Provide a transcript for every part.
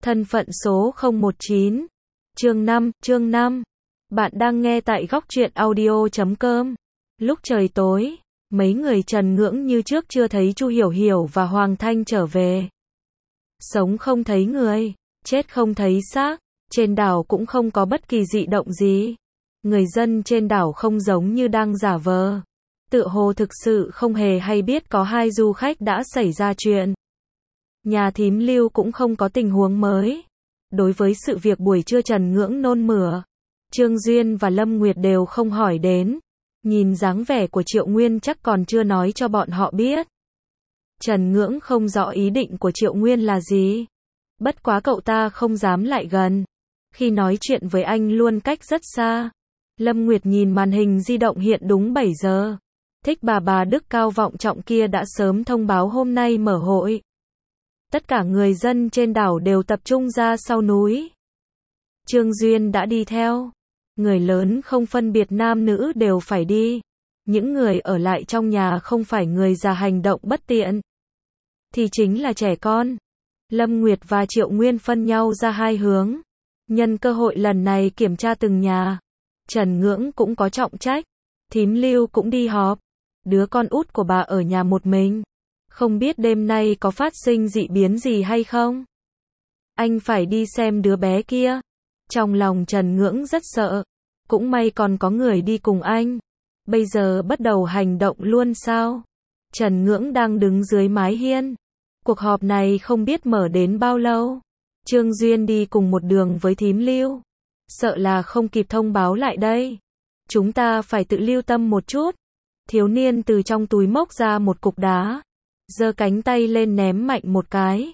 Thân phận số 019. Chương 5. Bạn đang nghe tại góc truyện audio.com. Lúc trời tối, mấy người Trần Ngưỡng như trước chưa thấy Chu Hiểu Hiểu và Hoàng Thanh trở về. Sống không thấy người, chết không thấy xác, trên đảo cũng không có bất kỳ dị động gì. Người dân trên đảo không giống như đang giả vờ. Tựa hồ thực sự không hề hay biết có hai du khách đã xảy ra chuyện. Nhà thím Lưu cũng không có tình huống mới. Đối với sự việc buổi trưa Trần Ngưỡng nôn mửa, Trương Duyên và Lâm Nguyệt đều không hỏi đến. Nhìn dáng vẻ của Triệu Nguyên chắc còn chưa nói cho bọn họ biết. Trần Ngưỡng không rõ ý định của Triệu Nguyên là gì. Bất quá cậu ta không dám lại gần. Khi nói chuyện với anh luôn cách rất xa. Lâm Nguyệt nhìn màn hình di động hiện đúng 7 giờ. Thích bà Đức cao vọng trọng kia đã sớm thông báo hôm nay mở hội. Tất cả người dân trên đảo đều tập trung ra sau núi. Trương Duyên đã đi theo. Người lớn không phân biệt nam nữ đều phải đi. Những người ở lại trong nhà không phải người già hành động bất tiện, thì chính là trẻ con. Lâm Nguyệt và Triệu Nguyên phân nhau ra hai hướng. Nhân cơ hội lần này kiểm tra từng nhà. Trần Ngưỡng cũng có trọng trách. Thím Lưu cũng đi họp. Đứa con út của bà ở nhà một mình. Không biết đêm nay có phát sinh dị biến gì hay không? Anh phải đi xem đứa bé kia. Trong lòng Trần Ngưỡng rất sợ. Cũng may còn có người đi cùng anh. Bây giờ bắt đầu hành động luôn sao? Trần Ngưỡng đang đứng dưới mái hiên. Cuộc họp này không biết mở đến bao lâu. Trương Duyên đi cùng một đường với thím Lưu. Sợ là không kịp thông báo lại đây. Chúng ta phải tự lưu tâm một chút. Thiếu niên từ trong túi móc ra một cục đá. Giơ cánh tay lên ném mạnh một cái.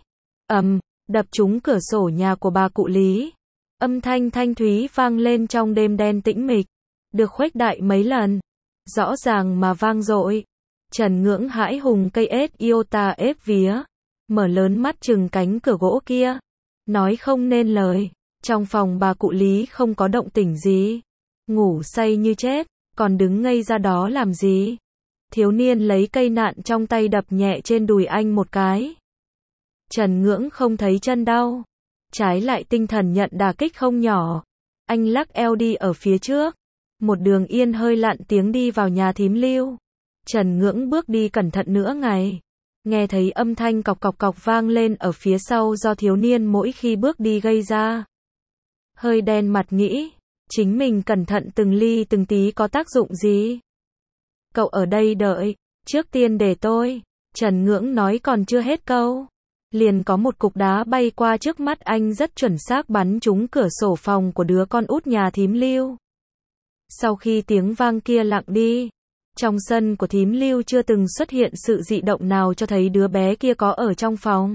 Đập trúng cửa sổ nhà của bà cụ Lý. Âm thanh thanh thúy vang lên trong đêm đen tĩnh mịch. Được khuếch đại mấy lần. Rõ ràng mà vang dội. Trần Ngưỡng hãi hùng cây ếch iota ép vía. Mở lớn mắt chừng cánh cửa gỗ kia. Nói không nên lời. Trong phòng bà cụ Lý không có động tĩnh gì. Ngủ say như chết. Còn đứng ngây ra đó làm gì? Thiếu niên lấy cây nạn trong tay đập nhẹ trên đùi anh một cái. Trần Ngưỡng không thấy chân đau. Trái lại tinh thần nhận đả kích không nhỏ. Anh lắc eo đi ở phía trước. Một đường yên hơi lặn tiếng đi vào nhà thím Lưu. Trần Ngưỡng bước đi cẩn thận nữa ngày. Nghe thấy âm thanh cọc cọc cọc vang lên ở phía sau do thiếu niên mỗi khi bước đi gây ra. Hơi đen mặt nghĩ. Chính mình cẩn thận từng ly từng tí có tác dụng gì? Cậu ở đây đợi. Trước tiên để tôi. Trần Ngưỡng nói còn chưa hết câu. Liền có một cục đá bay qua trước mắt anh rất chuẩn xác bắn trúng cửa sổ phòng của đứa con út nhà thím Lưu. Sau khi tiếng vang kia lặng đi, trong sân của thím Lưu chưa từng xuất hiện sự dị động nào cho thấy đứa bé kia có ở trong phòng.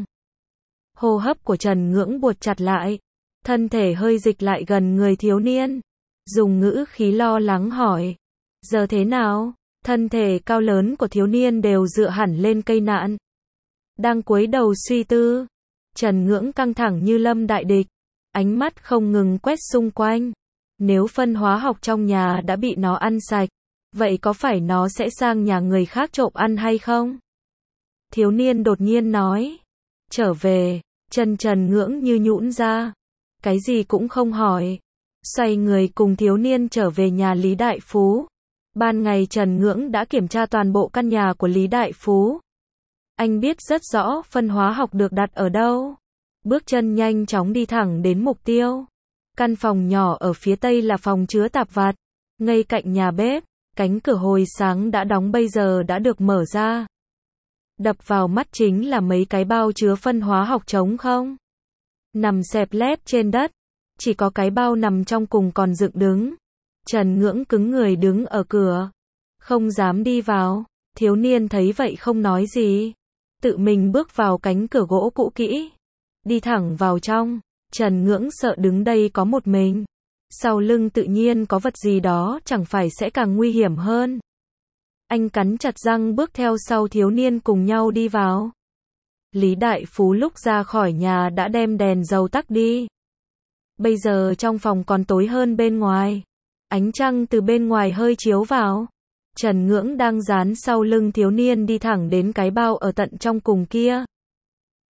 Hô hấp của Trần Ngưỡng buột chặt lại, thân thể hơi dịch lại gần người thiếu niên, dùng ngữ khí lo lắng hỏi, giờ thế nào? Thân thể cao lớn của thiếu niên đều dựa hẳn lên cây nạn. Đang cúi đầu suy tư, Trần Ngưỡng căng thẳng như lâm đại địch, ánh mắt không ngừng quét xung quanh. Nếu phân hóa học trong nhà đã bị nó ăn sạch, vậy có phải nó sẽ sang nhà người khác trộm ăn hay không? Thiếu niên đột nhiên nói. Trở về, chân Trần Ngưỡng như nhũn ra. Cái gì cũng không hỏi. Xoay người cùng thiếu niên trở về nhà Lý Đại Phú. Ban ngày Trần Ngưỡng đã kiểm tra toàn bộ căn nhà của Lý Đại Phú. Anh biết rất rõ phân hóa học được đặt ở đâu. Bước chân nhanh chóng đi thẳng đến mục tiêu. Căn phòng nhỏ ở phía tây là phòng chứa tạp vặt. Ngay cạnh nhà bếp, cánh cửa hồi sáng đã đóng bây giờ đã được mở ra. Đập vào mắt chính là mấy cái bao chứa phân hóa học trống không. Nằm xẹp lép trên đất. Chỉ có cái bao nằm trong cùng còn dựng đứng. Trần Ngưỡng cứng người đứng ở cửa. Không dám đi vào. Thiếu niên thấy vậy không nói gì. Tự mình bước vào cánh cửa gỗ cũ kỹ. Đi thẳng vào trong. Trần Ngưỡng sợ đứng đây có một mình. Sau lưng tự nhiên có vật gì đó chẳng phải sẽ càng nguy hiểm hơn. Anh cắn chặt răng bước theo sau thiếu niên cùng nhau đi vào. Lý Đại Phú lúc ra khỏi nhà đã đem đèn dầu tắt đi. Bây giờ trong phòng còn tối hơn bên ngoài. Ánh trăng từ bên ngoài hơi chiếu vào. Trần Ngưỡng đang dán sau lưng thiếu niên đi thẳng đến cái bao ở tận trong cùng kia.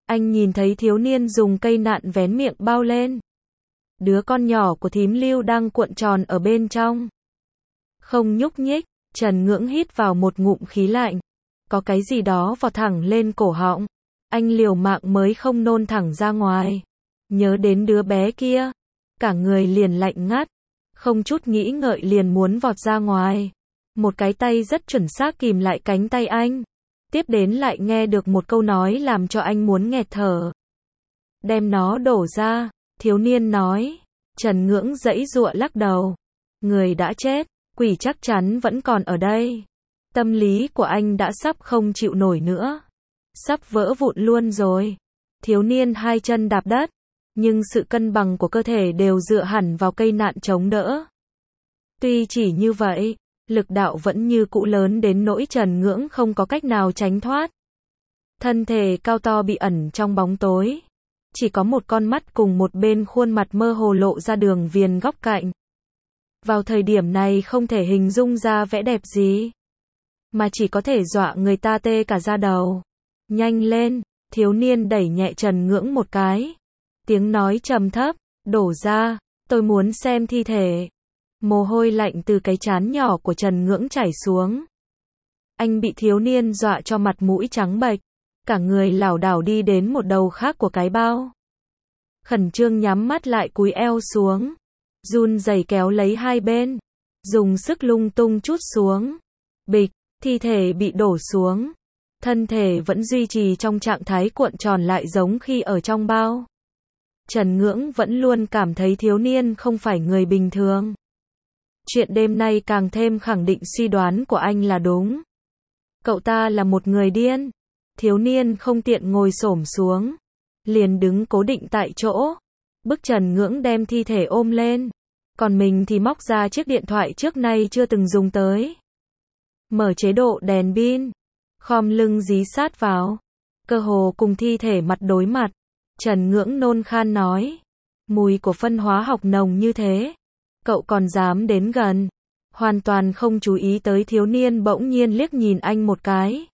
Anh nhìn thấy thiếu niên dùng cây nạn vén miệng bao lên. Đứa con nhỏ của thím Lưu đang cuộn tròn ở bên trong. Không nhúc nhích, Trần Ngưỡng hít vào một ngụm khí lạnh. Có cái gì đó vọt thẳng lên cổ họng. Anh liều mạng mới không nôn thẳng ra ngoài. Nhớ đến đứa bé kia, cả người liền lạnh ngắt, không chút nghĩ ngợi liền muốn vọt ra ngoài. Một cái tay rất chuẩn xác kìm lại cánh tay anh. Tiếp đến lại nghe được một câu nói làm cho anh muốn nghẹt thở. Đem nó đổ ra, thiếu niên nói. Trần Ngưỡng giãy giụa lắc đầu. Người đã chết, quỷ chắc chắn vẫn còn ở đây. Tâm lý của anh đã sắp không chịu nổi nữa. Sắp vỡ vụn luôn rồi. Thiếu niên hai chân đạp đất, nhưng sự cân bằng của cơ thể đều dựa hẳn vào cây nạn chống đỡ. Tuy chỉ như vậy, lực đạo vẫn như cũ lớn đến nỗi Trần Ngưỡng không có cách nào tránh thoát. Thân thể cao to bị ẩn trong bóng tối. Chỉ có một con mắt cùng một bên khuôn mặt mơ hồ lộ ra đường viền góc cạnh. Vào thời điểm này không thể hình dung ra vẻ đẹp gì, mà chỉ có thể dọa người ta tê cả da đầu. Nhanh lên, thiếu niên đẩy nhẹ Trần Ngưỡng một cái. Tiếng nói trầm thấp, đổ ra, tôi muốn xem thi thể. Mồ hôi lạnh từ cái trán nhỏ của Trần Ngưỡng chảy xuống. Anh bị thiếu niên dọa cho mặt mũi trắng bệch, cả người lảo đảo đi đến một đầu khác của cái bao. Khẩn trương nhắm mắt lại cúi eo xuống, run rẩy kéo lấy hai bên, dùng sức lung tung trút xuống. Bịch, thi thể bị đổ xuống. Thân thể vẫn duy trì trong trạng thái cuộn tròn lại giống khi ở trong bao. Trần Ngưỡng vẫn luôn cảm thấy thiếu niên không phải người bình thường. Chuyện đêm nay càng thêm khẳng định suy đoán của anh là đúng. Cậu ta là một người điên. Thiếu niên không tiện ngồi xổm xuống, liền đứng cố định tại chỗ, bức Trần Ngưỡng đem thi thể ôm lên, còn mình thì móc ra chiếc điện thoại trước nay chưa từng dùng tới. Mở chế độ đèn pin, khom lưng dí sát vào, cơ hồ cùng thi thể mặt đối mặt. Trần Ngưỡng nôn khan nói, mùi của phân hóa học nồng như thế, cậu còn dám đến gần. Hoàn toàn không chú ý tới thiếu niên bỗng nhiên liếc nhìn anh một cái.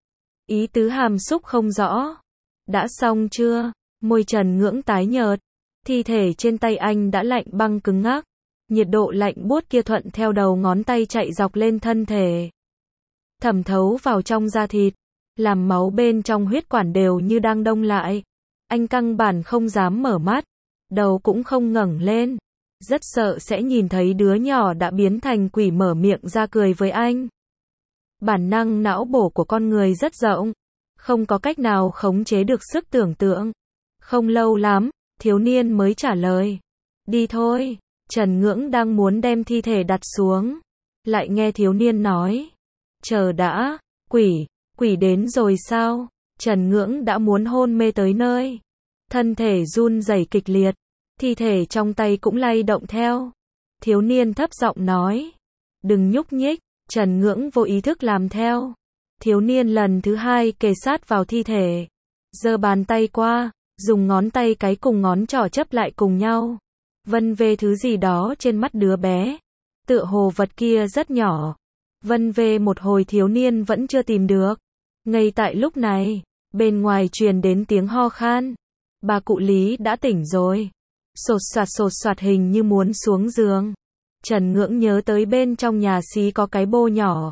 Ý tứ hàm xúc không rõ. Đã xong chưa? Môi Trần Ngưỡng tái nhợt. Thi thể trên tay anh đã lạnh băng cứng ngắc. Nhiệt độ lạnh buốt kia thuận theo đầu ngón tay chạy dọc lên thân thể, thẩm thấu vào trong da thịt, làm máu bên trong huyết quản đều như đang đông lại. Anh căn bản không dám mở mắt, đầu cũng không ngẩng lên. Rất sợ sẽ nhìn thấy đứa nhỏ đã biến thành quỷ mở miệng ra cười với anh. Bản năng não bổ của con người rất rộng, không có cách nào khống chế được sức tưởng tượng. Không lâu lắm, thiếu niên mới trả lời. Đi thôi. Trần Ngưỡng đang muốn đem thi thể đặt xuống, lại nghe thiếu niên nói. Chờ đã, quỷ đến rồi sao? Trần Ngưỡng đã muốn hôn mê tới nơi. Thân thể run rẩy kịch liệt, thi thể trong tay cũng lay động theo. Thiếu niên thấp giọng nói. Đừng nhúc nhích. Trần Ngưỡng vô ý thức làm theo. Thiếu niên lần thứ hai kề sát vào thi thể, giơ bàn tay qua, dùng ngón tay cái cùng ngón trỏ chấp lại cùng nhau, vân vê thứ gì đó trên mắt đứa bé. Tựa hồ vật kia rất nhỏ. Vân vê một hồi thiếu niên vẫn chưa tìm được. Ngay tại lúc này, bên ngoài truyền đến tiếng ho khan. Bà cụ Lý đã tỉnh rồi. Sột soạt hình như muốn xuống giường. Trần Ngưỡng nhớ tới bên trong nhà xí có cái bô nhỏ.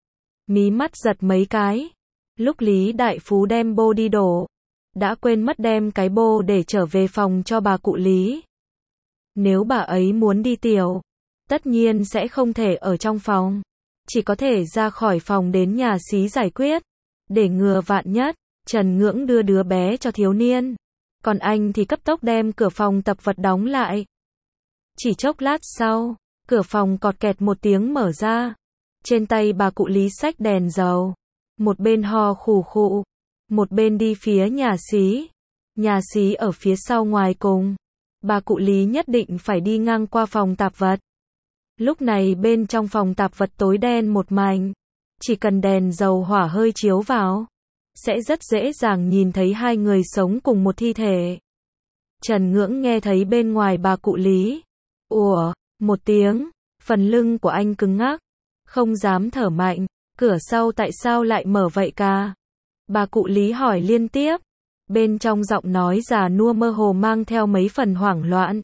Mí mắt giật mấy cái. Lúc Lý đại phú đem bô đi đổ, đã quên mất đem cái bô để trở về phòng cho bà cụ Lý. Nếu bà ấy muốn đi tiểu, tất nhiên sẽ không thể ở trong phòng, chỉ có thể ra khỏi phòng đến nhà xí giải quyết. Để ngừa vạn nhất, Trần Ngưỡng đưa đứa bé cho thiếu niên, còn anh thì cấp tốc đem cửa phòng tập vật đóng lại. Chỉ chốc lát sau, cửa phòng cọt kẹt một tiếng mở ra. Trên tay bà cụ Lý xách đèn dầu, một bên ho khù khụ, một bên đi phía nhà xí. Nhà xí ở phía sau ngoài cùng. Bà cụ Lý nhất định phải đi ngang qua phòng tạp vật. Lúc này bên trong phòng tạp vật tối đen một mảnh, chỉ cần đèn dầu hỏa hơi chiếu vào, sẽ rất dễ dàng nhìn thấy hai người sống cùng một thi thể. Trần Ngưỡng nghe thấy bên ngoài bà cụ Lý ủa một tiếng, phần lưng của anh cứng ngắc, không dám thở mạnh. Cửa sau tại sao lại mở vậy ca? Bà cụ Lý hỏi liên tiếp. Bên trong giọng nói già nua mơ hồ mang theo mấy phần hoảng loạn.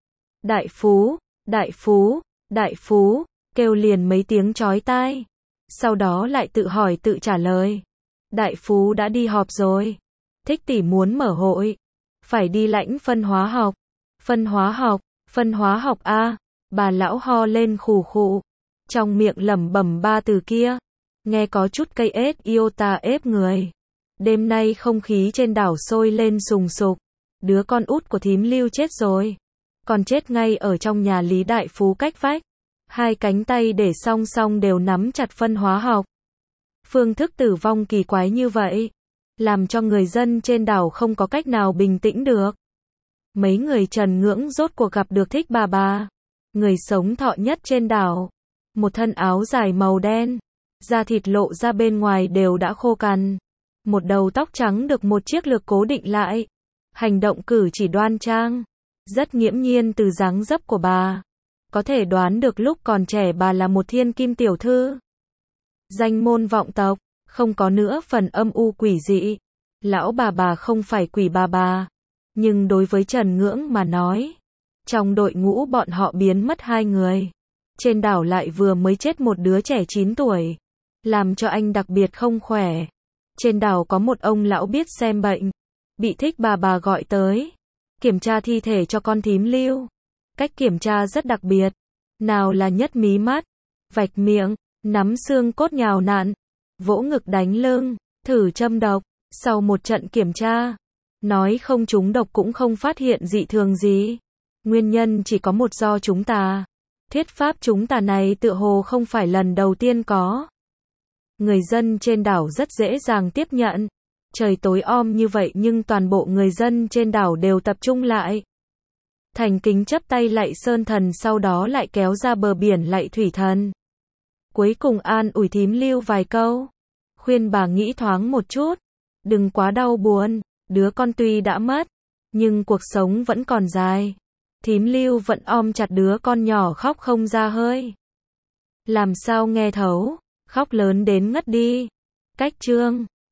Đại phú, đại phú, đại phú, kêu liền mấy tiếng chói tai. Sau đó lại tự hỏi tự trả lời. Đại phú đã đi họp rồi. Thích tỷ muốn mở hội. Phải đi lãnh phân hóa học. Phân hóa học, phân hóa học a. Bà lão ho lên khù khụ. Trong miệng lẩm bẩm ba từ kia. Nghe có chút cây ết iota ép người. Đêm nay không khí trên đảo sôi lên sùng sục. Đứa con út của thím Lưu chết rồi. Còn chết ngay ở trong nhà Lý Đại Phú cách vách. Hai cánh tay để song song đều nắm chặt phân hóa học. Phương thức tử vong kỳ quái như vậy, làm cho người dân trên đảo không có cách nào bình tĩnh được. Mấy người Trần Ngưỡng rốt cuộc gặp được Thích bà. Người sống thọ nhất trên đảo. Một thân áo dài màu đen. Da thịt lộ ra bên ngoài đều đã khô cằn. Một đầu tóc trắng được một chiếc lược cố định lại. Hành động cử chỉ đoan trang. Rất nghiễm nhiên từ dáng dấp của bà. Có thể đoán được lúc còn trẻ bà là một thiên kim tiểu thư. Danh môn vọng tộc, không có nữa phần âm u quỷ dị. Lão bà không phải quỷ bà. Nhưng đối với Trần Ngưỡng mà nói, trong đội ngũ bọn họ biến mất 2 người. Trên đảo lại vừa mới chết một đứa trẻ 9 tuổi. Làm cho anh đặc biệt không khỏe. Trên đảo có một ông lão biết xem bệnh. Bị Thích bà gọi tới. Kiểm tra thi thể cho con thím Lưu. Cách kiểm tra rất đặc biệt. Nào là nhất mí mắt, vạch miệng, nắm xương cốt nhào nặn, vỗ ngực đánh lưng, thử châm độc. Sau một trận kiểm tra, nói không trúng độc cũng không phát hiện dị thường gì. Nguyên nhân chỉ có một do chúng ta. Thuyết pháp chúng ta này tựa hồ không phải lần đầu tiên có. Người dân trên đảo rất dễ dàng tiếp nhận. Trời tối om như vậy nhưng toàn bộ người dân trên đảo đều tập trung lại. Thành kính chắp tay lạy sơn thần, sau đó lại kéo ra bờ biển lạy thủy thần. Cuối cùng an ủi thím Lưu vài câu. Khuyên bà nghĩ thoáng một chút. Đừng quá đau buồn. Đứa con tuy đã mất, nhưng cuộc sống vẫn còn dài. Thím Lưu vẫn ôm chặt đứa con nhỏ khóc không ra hơi. Làm sao nghe thấu. Khóc lớn đến ngất đi. Cách chương